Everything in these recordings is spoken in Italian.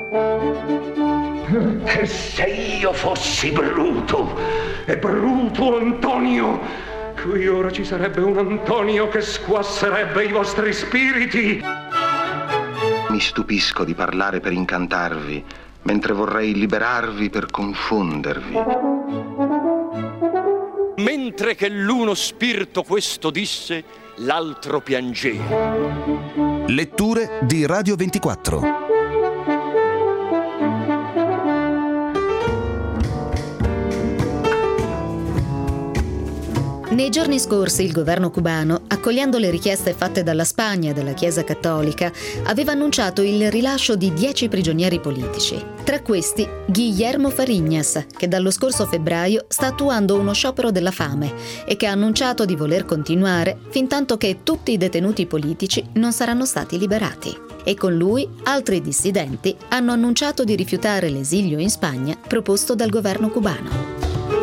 E se io fossi Bruto, e Bruto Antonio, qui ora ci sarebbe un Antonio che squasserebbe i vostri spiriti. Mi stupisco di parlare per incantarvi, mentre vorrei liberarvi per confondervi. Mentre che l'uno spirito questo disse, l'altro piangeva. Letture di Radio 24. Nei giorni scorsi il governo cubano, accogliendo le richieste fatte dalla Spagna e dalla Chiesa Cattolica, aveva annunciato il rilascio di 10 prigionieri politici. Tra questi Guillermo Fariñas, che dallo scorso febbraio sta attuando uno sciopero della fame e che ha annunciato di voler continuare fintanto che tutti i detenuti politici non saranno stati liberati. E con lui altri dissidenti hanno annunciato di rifiutare l'esilio in Spagna proposto dal governo cubano.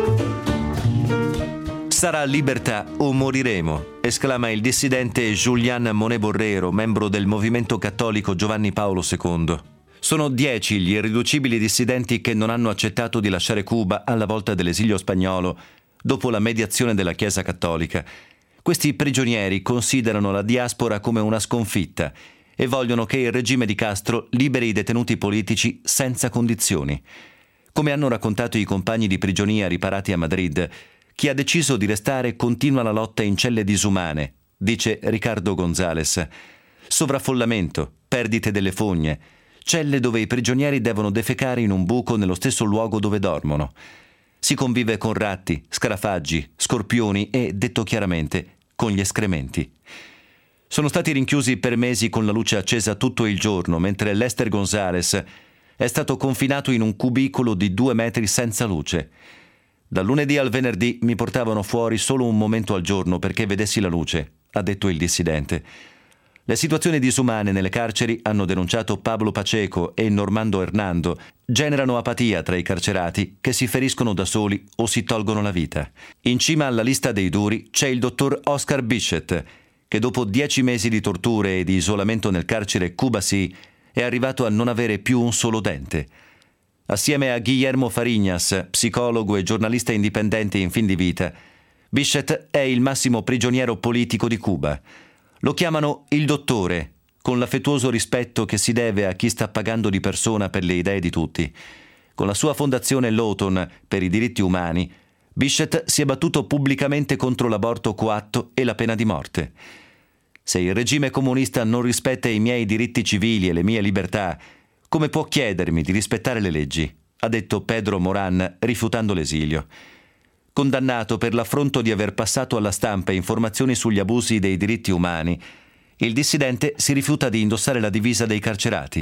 Sarà libertà o moriremo, esclama il dissidente Julián Monet Borrero, membro del movimento cattolico Giovanni Paolo II. Sono 10 gli irriducibili dissidenti che non hanno accettato di lasciare Cuba alla volta dell'esilio spagnolo, dopo la mediazione della Chiesa Cattolica. Questi prigionieri considerano la diaspora come una sconfitta e vogliono che il regime di Castro liberi i detenuti politici senza condizioni. Come hanno raccontato i compagni di prigionia riparati a Madrid, chi ha deciso di restare continua la lotta in celle disumane, dice Ricardo González. Sovraffollamento, perdite delle fogne, celle dove i prigionieri devono defecare in un buco nello stesso luogo dove dormono. Si convive con ratti, scarafaggi, scorpioni e, detto chiaramente, con gli escrementi. Sono stati rinchiusi per mesi con la luce accesa tutto il giorno, mentre Lester González è stato confinato in un cubicolo di 2 metri senza luce. Dal lunedì al venerdì mi portavano fuori solo un momento al giorno perché vedessi la luce, ha detto il dissidente. Le situazioni disumane nelle carceri, hanno denunciato Pablo Pacheco e Normando Hernando, generano apatia tra i carcerati che si feriscono da soli o si tolgono la vita. In cima alla lista dei duri c'è il dottor Oscar Bichette, che dopo 10 mesi di torture e di isolamento nel carcere Cubasí è arrivato a non avere più un solo dente. Assieme a Guillermo Fariñas, psicologo e giornalista indipendente in fin di vita, Bichette è il massimo prigioniero politico di Cuba. Lo chiamano il dottore, con l'affettuoso rispetto che si deve a chi sta pagando di persona per le idee di tutti. Con la sua fondazione Lawton per i diritti umani, Bichette si è battuto pubblicamente contro l'aborto coatto e la pena di morte. Se il regime comunista non rispetta i miei diritti civili e le mie libertà, come può chiedermi di rispettare le leggi? Ha detto Pedro Morán, rifiutando l'esilio. Condannato per l'affronto di aver passato alla stampa informazioni sugli abusi dei diritti umani, il dissidente si rifiuta di indossare la divisa dei carcerati.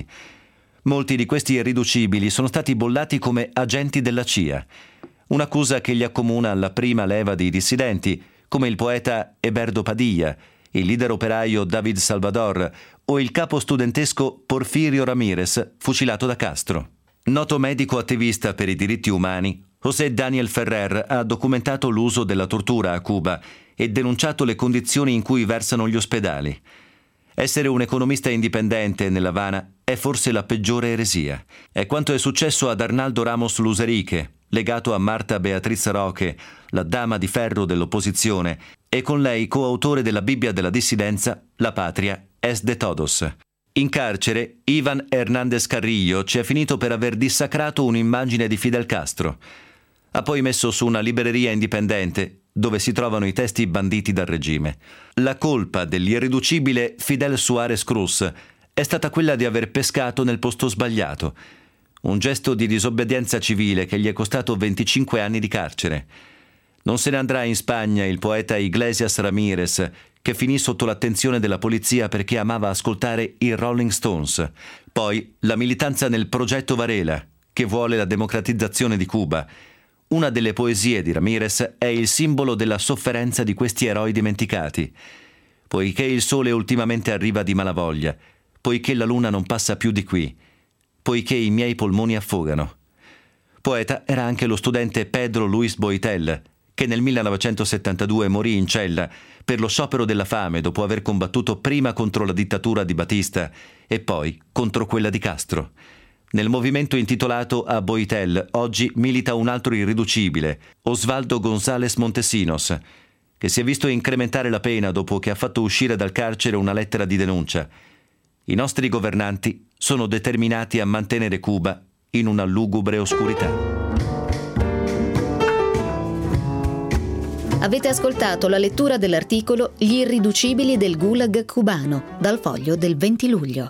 Molti di questi irriducibili sono stati bollati come agenti della CIA, un'accusa che li accomuna alla prima leva di dissidenti, come il poeta Eberto Padilla, il leader operaio David Salvador o il capo studentesco Porfirio Ramírez, fucilato da Castro. Noto medico attivista per i diritti umani, José Daniel Ferrer ha documentato l'uso della tortura a Cuba e denunciato le condizioni in cui versano gli ospedali. Essere un economista indipendente nell'Havana è forse la peggiore eresia. È quanto è successo ad Arnaldo Ramos Luseriche, legato a Marta Beatriz Roque, la dama di ferro dell'opposizione, e con lei coautore della Bibbia della dissidenza, La Patria es de todos. In carcere, Ivan Hernández Carrillo ci è finito per aver dissacrato un'immagine di Fidel Castro. Ha poi messo su una libreria indipendente dove si trovano i testi banditi dal regime. La colpa dell'irriducibile Fidel Suárez Cruz è stata quella di aver pescato nel posto sbagliato. Un gesto di disobbedienza civile che gli è costato 25 anni di carcere. Non se ne andrà in Spagna il poeta Iglesias Ramírez, che finì sotto l'attenzione della polizia perché amava ascoltare i Rolling Stones. Poi la militanza nel Progetto Varela, che vuole la democratizzazione di Cuba. Una delle poesie di Ramírez è il simbolo della sofferenza di questi eroi dimenticati. Poiché il sole ultimamente arriva di malavoglia, poiché la luna non passa più di qui, poiché i miei polmoni affogano. Poeta era anche lo studente Pedro Luis Boitel, che nel 1972 morì in cella per lo sciopero della fame dopo aver combattuto prima contro la dittatura di Batista e poi contro quella di Castro. Nel movimento intitolato a Boitel oggi milita un altro irriducibile, Osvaldo González Montesinos, che si è visto incrementare la pena dopo che ha fatto uscire dal carcere una lettera di denuncia. I nostri governanti sono determinati a mantenere Cuba in una lugubre oscurità. Avete ascoltato la lettura dell'articolo Gli irriducibili del Gulag cubano, dal Foglio del 20 luglio.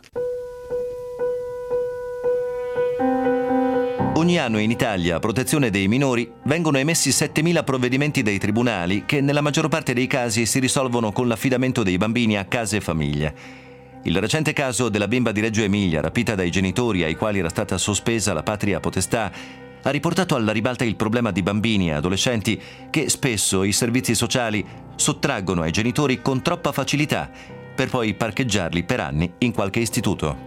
Ogni anno in Italia, a protezione dei minori, vengono emessi 7.000 provvedimenti dai tribunali che nella maggior parte dei casi si risolvono con l'affidamento dei bambini a case e famiglie. Il recente caso della bimba di Reggio Emilia, rapita dai genitori ai quali era stata sospesa la patria potestà, ha riportato alla ribalta il problema di bambini e adolescenti che spesso i servizi sociali sottraggono ai genitori con troppa facilità per poi parcheggiarli per anni in qualche istituto.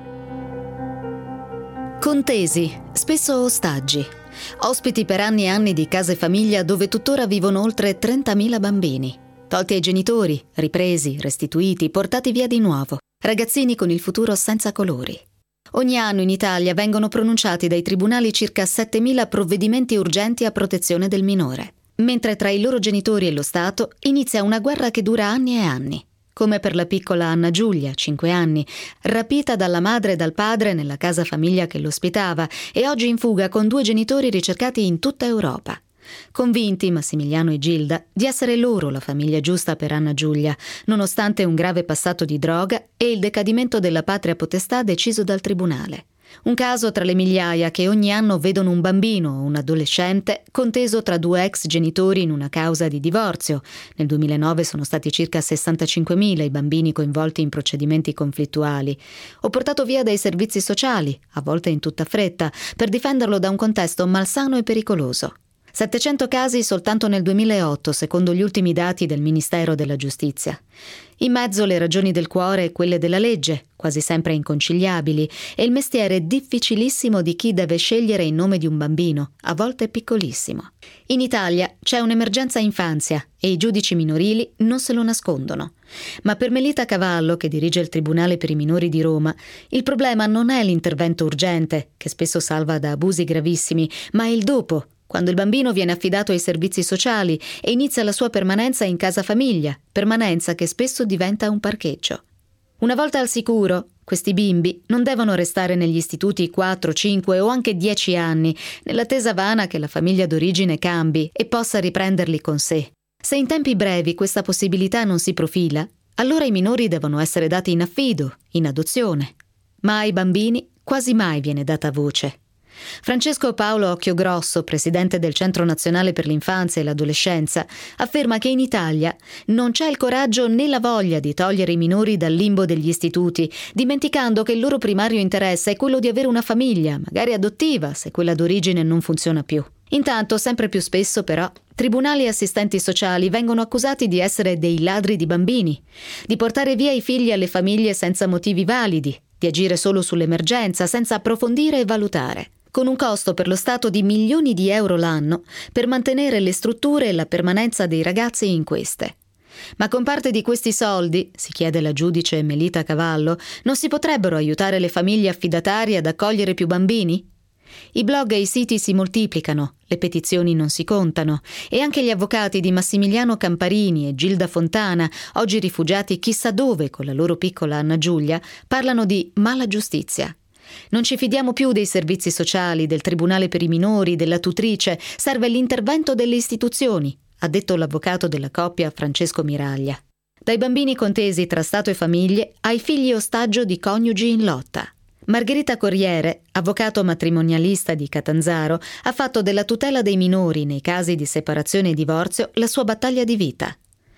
Contesi, spesso ostaggi, ospiti per anni e anni di case famiglia dove tuttora vivono oltre 30.000 bambini, tolti ai genitori, ripresi, restituiti, portati via di nuovo, ragazzini con il futuro senza colori. Ogni anno in Italia vengono pronunciati dai tribunali circa 7.000 provvedimenti urgenti a protezione del minore, mentre tra i loro genitori e lo Stato inizia una guerra che dura anni e anni, come per la piccola Anna Giulia, 5 anni, rapita dalla madre e dal padre nella casa famiglia che l'ospitava e oggi in fuga con 2 genitori ricercati in tutta Europa. Convinti Massimiliano e Gilda di essere loro la famiglia giusta per Anna Giulia, nonostante un grave passato di droga e il decadimento della patria potestà deciso dal tribunale. Un caso tra le migliaia che ogni anno vedono un bambino o un adolescente conteso tra 2 ex genitori in una causa di divorzio. Nel 2009 sono stati circa 65.000 i bambini coinvolti in procedimenti conflittuali, o portato via dai servizi sociali, a volte in tutta fretta, per difenderlo da un contesto malsano e pericoloso. 700 casi soltanto nel 2008, secondo gli ultimi dati del Ministero della Giustizia. In mezzo le ragioni del cuore e quelle della legge, quasi sempre inconciliabili, e il mestiere difficilissimo di chi deve scegliere in nome di un bambino, a volte piccolissimo. In Italia c'è un'emergenza infanzia e i giudici minorili non se lo nascondono. Ma per Melita Cavallo, che dirige il Tribunale per i minori di Roma, il problema non è l'intervento urgente, che spesso salva da abusi gravissimi, ma è il dopo, quando il bambino viene affidato ai servizi sociali e inizia la sua permanenza in casa famiglia, permanenza che spesso diventa un parcheggio. Una volta al sicuro, questi bimbi non devono restare negli istituti 4, 5 o anche 10 anni, nell'attesa vana che la famiglia d'origine cambi e possa riprenderli con sé. Se in tempi brevi questa possibilità non si profila, allora i minori devono essere dati in affido, in adozione. Ma ai bambini quasi mai viene data voce. Francesco Paolo Occhiogrosso, presidente del Centro Nazionale per l'Infanzia e l'Adolescenza, afferma che in Italia non c'è il coraggio né la voglia di togliere i minori dal limbo degli istituti, dimenticando che il loro primario interesse è quello di avere una famiglia, magari adottiva, se quella d'origine non funziona più. Intanto, sempre più spesso però, tribunali e assistenti sociali vengono accusati di essere dei ladri di bambini, di portare via i figli alle famiglie senza motivi validi, di agire solo sull'emergenza senza approfondire e valutare, con un costo per lo Stato di milioni di euro l'anno per mantenere le strutture e la permanenza dei ragazzi in queste. Ma con parte di questi soldi, si chiede la giudice Melita Cavallo, non si potrebbero aiutare le famiglie affidatarie ad accogliere più bambini? I blog e i siti si moltiplicano, le petizioni non si contano e anche gli avvocati di Massimiliano Camparini e Gilda Fontana, oggi rifugiati chissà dove con la loro piccola Anna Giulia, parlano di mala giustizia. Non ci fidiamo più dei servizi sociali, del Tribunale per i minori, della tutrice, serve l'intervento delle istituzioni, ha detto l'avvocato della coppia Francesco Miraglia. Dai bambini contesi tra Stato e famiglie ai figli ostaggio di coniugi in lotta. Margherita Corriere, avvocato matrimonialista di Catanzaro, ha fatto della tutela dei minori nei casi di separazione e divorzio la sua battaglia di vita.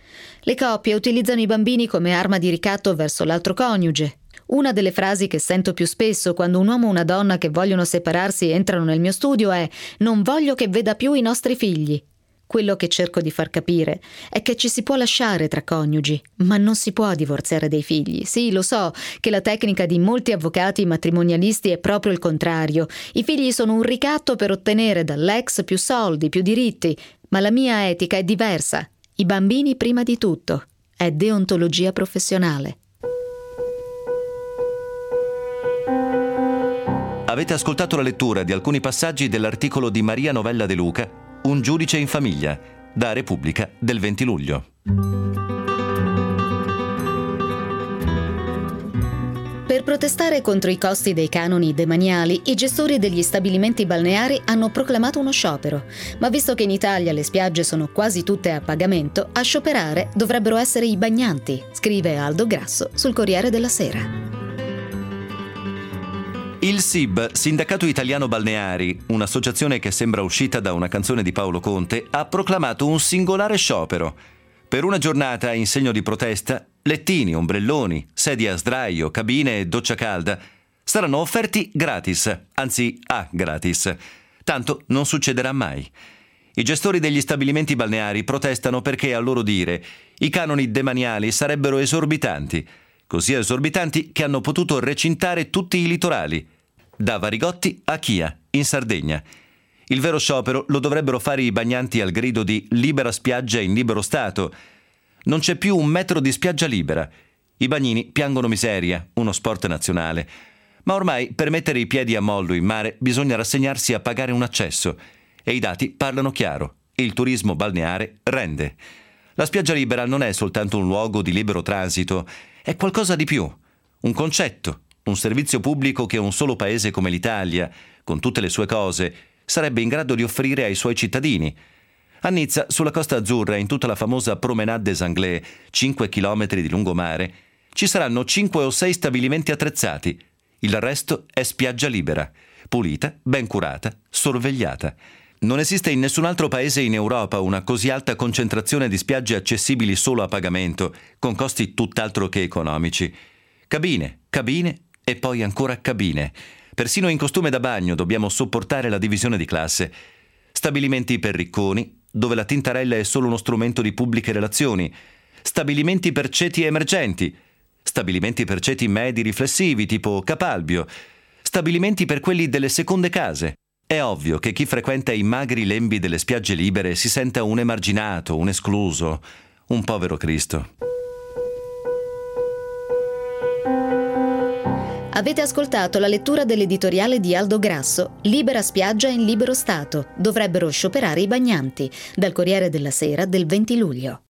Le coppie utilizzano i bambini come arma di ricatto verso l'altro coniuge. Una delle frasi che sento più spesso quando un uomo o una donna che vogliono separarsi entrano nel mio studio è «Non voglio che veda più i nostri figli». Quello che cerco di far capire è che ci si può lasciare tra coniugi, ma non si può divorziare dei figli. Sì, lo so che la tecnica di molti avvocati matrimonialisti è proprio il contrario. I figli sono un ricatto per ottenere dall'ex più soldi, più diritti, ma la mia etica è diversa. I bambini prima di tutto. È deontologia professionale. Avete ascoltato la lettura di alcuni passaggi dell'articolo di Maria Novella De Luca, Un giudice in famiglia, da Repubblica del 20 luglio. Per protestare contro i costi dei canoni demaniali, i gestori degli stabilimenti balneari hanno proclamato uno sciopero. Ma visto che in Italia le spiagge sono quasi tutte a pagamento, a scioperare dovrebbero essere i bagnanti, scrive Aldo Grasso sul Corriere della Sera. Il SIB, Sindacato Italiano Balneari, un'associazione che sembra uscita da una canzone di Paolo Conte, ha proclamato un singolare sciopero. Per una giornata, in segno di protesta, lettini, ombrelloni, sedie a sdraio, cabine e doccia calda saranno offerti gratis, anzi a gratis. Tanto non succederà mai. I gestori degli stabilimenti balneari protestano perché, a loro dire, i canoni demaniali sarebbero esorbitanti, così esorbitanti che hanno potuto recintare tutti i litorali, da Varigotti a Chia, in Sardegna. Il vero sciopero lo dovrebbero fare i bagnanti al grido di libera spiaggia in libero stato. Non c'è più un metro di spiaggia libera. I bagnini piangono miseria, uno sport nazionale. Ma ormai per mettere i piedi a mollo in mare bisogna rassegnarsi a pagare un accesso. E i dati parlano chiaro. Il turismo balneare rende. La spiaggia libera non è soltanto un luogo di libero transito, è qualcosa di più. Un concetto, un servizio pubblico che un solo paese come l'Italia, con tutte le sue cose, sarebbe in grado di offrire ai suoi cittadini. A Nizza, sulla Costa Azzurra, in tutta la famosa Promenade des Anglais, 5 chilometri di lungomare, ci saranno 5 o 6 stabilimenti attrezzati. Il resto è spiaggia libera, pulita, ben curata, sorvegliata. Non esiste in nessun altro paese in Europa una così alta concentrazione di spiagge accessibili solo a pagamento, con costi tutt'altro che economici. Cabine, cabine e poi ancora cabine. Persino in costume da bagno dobbiamo sopportare la divisione di classe. Stabilimenti per ricconi, dove la tintarella è solo uno strumento di pubbliche relazioni. Stabilimenti per ceti emergenti. Stabilimenti per ceti medi riflessivi, tipo Capalbio. Stabilimenti per quelli delle seconde case. È ovvio che chi frequenta i magri lembi delle spiagge libere si senta un emarginato, un escluso, un povero Cristo. Avete ascoltato la lettura dell'editoriale di Aldo Grasso, Libera spiaggia in libero stato, dovrebbero scioperare i bagnanti, dal Corriere della Sera del 20 luglio.